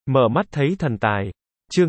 Mở mắt thấy thần tài. Chương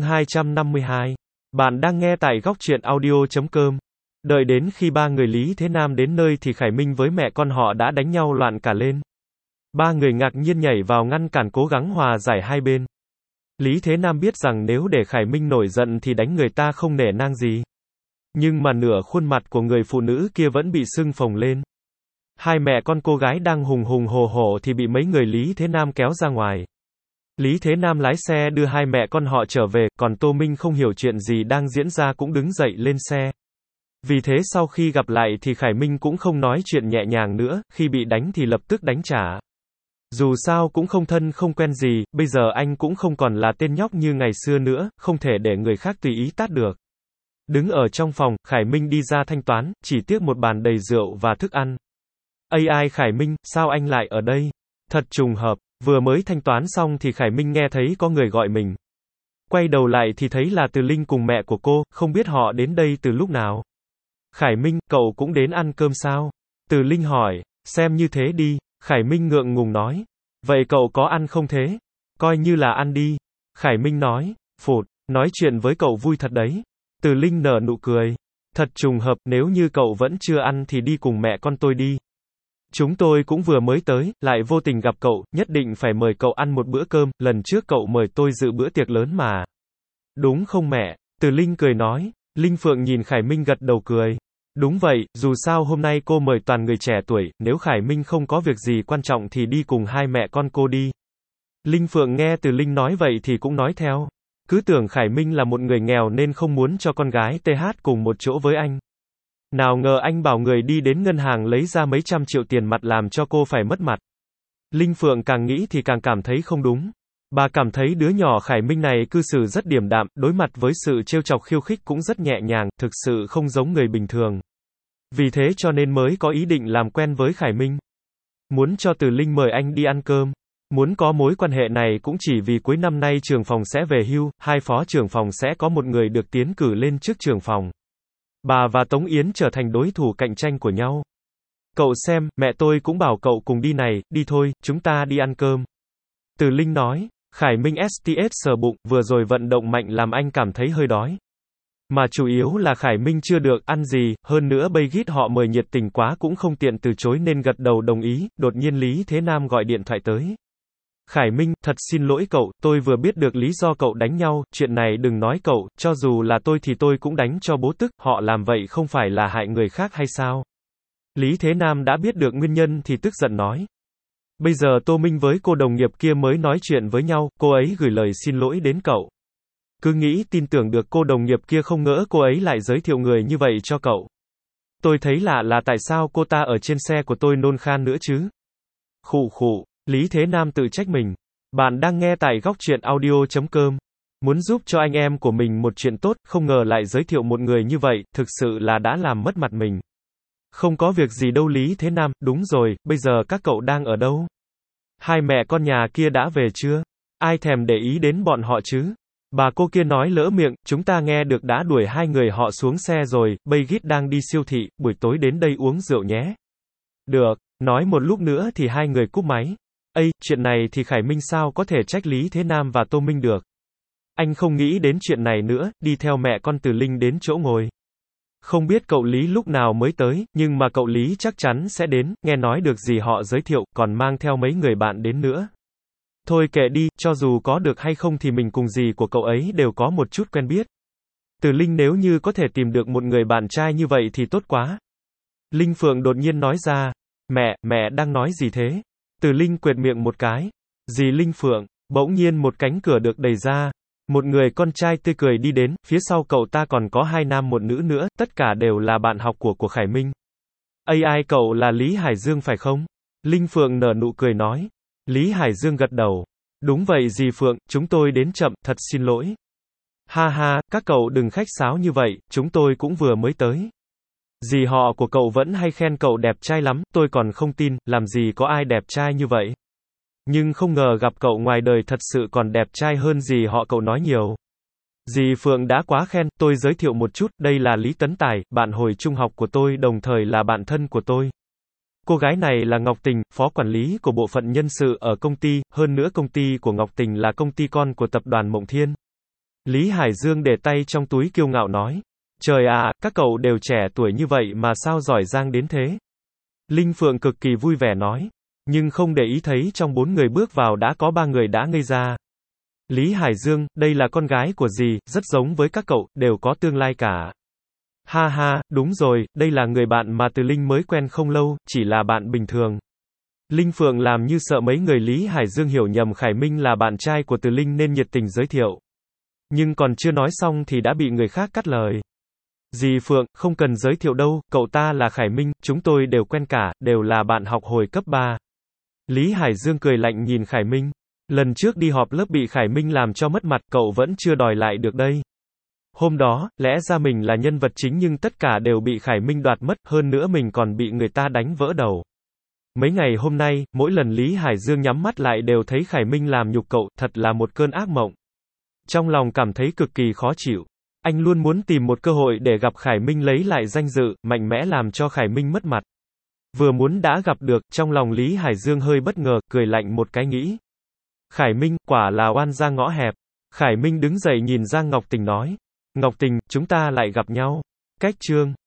252. Bạn đang nghe tại góc truyện audio.com. Đợi đến khi ba người Lý Thế Nam đến nơi thì Khải Minh với mẹ con họ đã đánh nhau loạn cả lên. Ba người ngạc nhiên nhảy vào ngăn cản cố gắng hòa giải hai bên. Lý Thế Nam biết rằng nếu để Khải Minh nổi giận thì đánh người ta không nể nang gì. Nhưng mà nửa khuôn mặt của người phụ nữ kia vẫn bị sưng phồng lên. Hai mẹ con cô gái đang hùng hùng hổ hổ thì bị mấy người Lý Thế Nam kéo ra ngoài. Lý Thế Nam lái xe đưa hai mẹ con họ trở về, còn Tô Minh không hiểu chuyện gì đang diễn ra cũng đứng dậy lên xe. Vì thế sau khi gặp lại thì Khải Minh cũng không nói chuyện nhẹ nhàng nữa, khi bị đánh thì lập tức đánh trả. Dù sao cũng không thân không quen gì, bây giờ anh cũng không còn là tên nhóc như ngày xưa nữa, không thể để người khác tùy ý tát được. Đứng ở trong phòng, Khải Minh đi ra thanh toán, chỉ tiếc một bàn đầy rượu và thức ăn. Ai Khải Minh, sao anh lại ở đây? Thật trùng hợp, vừa mới thanh toán xong thì Khải Minh nghe thấy có người gọi mình. Quay đầu lại thì thấy là Từ Linh cùng mẹ của cô, không biết họ đến đây từ lúc nào. Khải Minh, cậu cũng đến ăn cơm sao? Từ Linh hỏi, xem như thế đi. Khải Minh ngượng ngùng nói. Vậy cậu có ăn không thế? Coi như là ăn đi. Khải Minh nói, phụt, nói chuyện với cậu vui thật đấy. Từ Linh nở nụ cười. Thật trùng hợp, nếu như cậu vẫn chưa ăn thì đi cùng mẹ con tôi đi. Chúng tôi cũng vừa mới tới, lại vô tình gặp cậu, nhất định phải mời cậu ăn một bữa cơm, lần trước cậu mời tôi dự bữa tiệc lớn mà. Đúng không mẹ? Từ Linh cười nói. Linh Phượng nhìn Khải Minh gật đầu cười. Đúng vậy, dù sao hôm nay cô mời toàn người trẻ tuổi, nếu Khải Minh không có việc gì quan trọng thì đi cùng hai mẹ con cô đi. Linh Phượng nghe Từ Linh nói vậy thì cũng nói theo. Cứ tưởng Khải Minh là một người nghèo nên không muốn cho con gái TH cùng một chỗ với anh. Nào ngờ anh bảo người đi đến ngân hàng lấy ra mấy trăm triệu tiền mặt làm cho cô phải mất mặt. Linh Phượng càng nghĩ thì càng cảm thấy không đúng. Bà cảm thấy đứa nhỏ Khải Minh này cư xử rất điềm đạm, đối mặt với sự trêu chọc khiêu khích cũng rất nhẹ nhàng, thực sự không giống người bình thường. Vì thế cho nên mới có ý định làm quen với Khải Minh. Muốn cho Từ Linh mời anh đi ăn cơm. Muốn có mối quan hệ này cũng chỉ vì cuối năm nay trưởng phòng sẽ về hưu, hai phó trưởng phòng sẽ có một người được tiến cử lên chức trưởng phòng. Bà và Tống Yến trở thành đối thủ cạnh tranh của nhau. Cậu xem, mẹ tôi cũng bảo cậu cùng đi này, đi thôi, chúng ta đi ăn cơm. Từ Linh nói. Khải Minh STS sờ bụng, vừa rồi vận động mạnh làm anh cảm thấy hơi đói. Mà chủ yếu là Khải Minh chưa được ăn gì, hơn nữa bây gít họ mời nhiệt tình quá cũng không tiện từ chối nên gật đầu đồng ý, đột nhiên Lý Thế Nam gọi điện thoại tới. Khải Minh, thật xin lỗi cậu, tôi vừa biết được lý do cậu đánh nhau, chuyện này đừng nói cậu, cho dù là tôi thì tôi cũng đánh cho bố tức, họ làm vậy không phải là hại người khác hay sao? Lý Thế Nam đã biết được nguyên nhân thì tức giận nói. Bây giờ Tô Minh với cô đồng nghiệp kia mới nói chuyện với nhau, cô ấy gửi lời xin lỗi đến cậu. Cứ nghĩ tin tưởng được cô đồng nghiệp kia không ngỡ cô ấy lại giới thiệu người như vậy cho cậu. Tôi thấy lạ là tại sao cô ta ở trên xe của tôi nôn khan nữa chứ? Khụ khụ, Lý Thế Nam tự trách mình. Bạn đang nghe tại góc truyện audio.com. Muốn giúp cho anh em của mình một chuyện tốt, không ngờ lại giới thiệu một người như vậy, thực sự là đã làm mất mặt mình. Không có việc gì đâu Lý Thế Nam, đúng rồi, bây giờ các cậu đang ở đâu? Hai mẹ con nhà kia đã về chưa? Ai thèm để ý đến bọn họ chứ? Bà cô kia nói lỡ miệng, chúng ta nghe được đã đuổi hai người họ xuống xe rồi, bây gít đang đi siêu thị, buổi tối đến đây uống rượu nhé. Được, nói một lúc nữa thì hai người cúp máy. Chuyện này thì Khải Minh sao có thể trách Lý Thế Nam và Tô Minh được. Anh không nghĩ đến chuyện này nữa, đi theo mẹ con Từ Linh đến chỗ ngồi. Không biết cậu Lý lúc nào mới tới, nhưng mà cậu Lý chắc chắn sẽ đến, nghe nói được gì họ giới thiệu, còn mang theo mấy người bạn đến nữa. Thôi kệ đi, cho dù có được hay không thì mình cùng dì của cậu ấy đều có một chút quen biết. Từ Linh nếu như có thể tìm được một người bạn trai như vậy thì tốt quá. Linh Phượng đột nhiên nói ra, mẹ đang nói gì thế? Từ Linh quệt miệng một cái. Dì Linh Phượng, bỗng nhiên một cánh cửa được đẩy ra. Một người con trai tươi cười đi đến, phía sau cậu ta còn có hai nam một nữ nữa, tất cả đều là bạn học của Khải Minh. Ai cậu là Lý Hải Dương phải không? Linh Phượng nở nụ cười nói. Lý Hải Dương gật đầu. Đúng vậy dì Phượng, chúng tôi đến chậm, thật xin lỗi. Ha ha, các cậu đừng khách sáo như vậy, chúng tôi cũng vừa mới tới. Dì họ của cậu vẫn hay khen cậu đẹp trai lắm, tôi còn không tin, làm gì có ai đẹp trai như vậy. Nhưng không ngờ gặp cậu ngoài đời thật sự còn đẹp trai hơn dì họ cậu nói nhiều. Dì Phượng đã quá khen, tôi giới thiệu một chút, đây là Lý Tấn Tài, bạn hồi trung học của tôi đồng thời là bạn thân của tôi. Cô gái này là Ngọc Tình, phó quản lý của bộ phận nhân sự ở công ty, hơn nữa công ty của Ngọc Tình là công ty con của tập đoàn Mộng Thiên. Lý Hải Dương để tay trong túi kiêu ngạo nói. Trời ạ, các cậu đều trẻ tuổi như vậy mà sao giỏi giang đến thế? Linh Phượng cực kỳ vui vẻ nói. Nhưng không để ý thấy trong 4 người bước vào đã có 3 người đã ngây ra. Lý Hải Dương, đây là con gái của dì, rất giống với các cậu, đều có tương lai cả. Ha ha, đúng rồi, đây là người bạn mà Từ Linh mới quen không lâu, chỉ là bạn bình thường. Linh Phượng làm như sợ mấy người Lý Hải Dương hiểu nhầm Khải Minh là bạn trai của Từ Linh nên nhiệt tình giới thiệu. Nhưng còn chưa nói xong thì đã bị người khác cắt lời. Dì Phượng, không cần giới thiệu đâu, cậu ta là Khải Minh, chúng tôi đều quen cả, đều là bạn học hồi cấp 3. Lý Hải Dương cười lạnh nhìn Khải Minh. Lần trước đi họp lớp bị Khải Minh làm cho mất mặt, cậu vẫn chưa đòi lại được đây. Hôm đó, lẽ ra mình là nhân vật chính nhưng tất cả đều bị Khải Minh đoạt mất, hơn nữa mình còn bị người ta đánh vỡ đầu. Mấy ngày hôm nay, mỗi lần Lý Hải Dương nhắm mắt lại đều thấy Khải Minh làm nhục cậu, thật là một cơn ác mộng. Trong lòng cảm thấy cực kỳ khó chịu. Anh luôn muốn tìm một cơ hội để gặp Khải Minh lấy lại danh dự, mạnh mẽ làm cho Khải Minh mất mặt. Vừa muốn đã gặp được, trong lòng Lý Hải Dương hơi bất ngờ, cười lạnh một cái nghĩ. Khải Minh, quả là oan gia ngõ hẹp. Khải Minh đứng dậy nhìn Giang Ngọc Tình nói. Ngọc Tình, chúng ta lại gặp nhau. Cách chương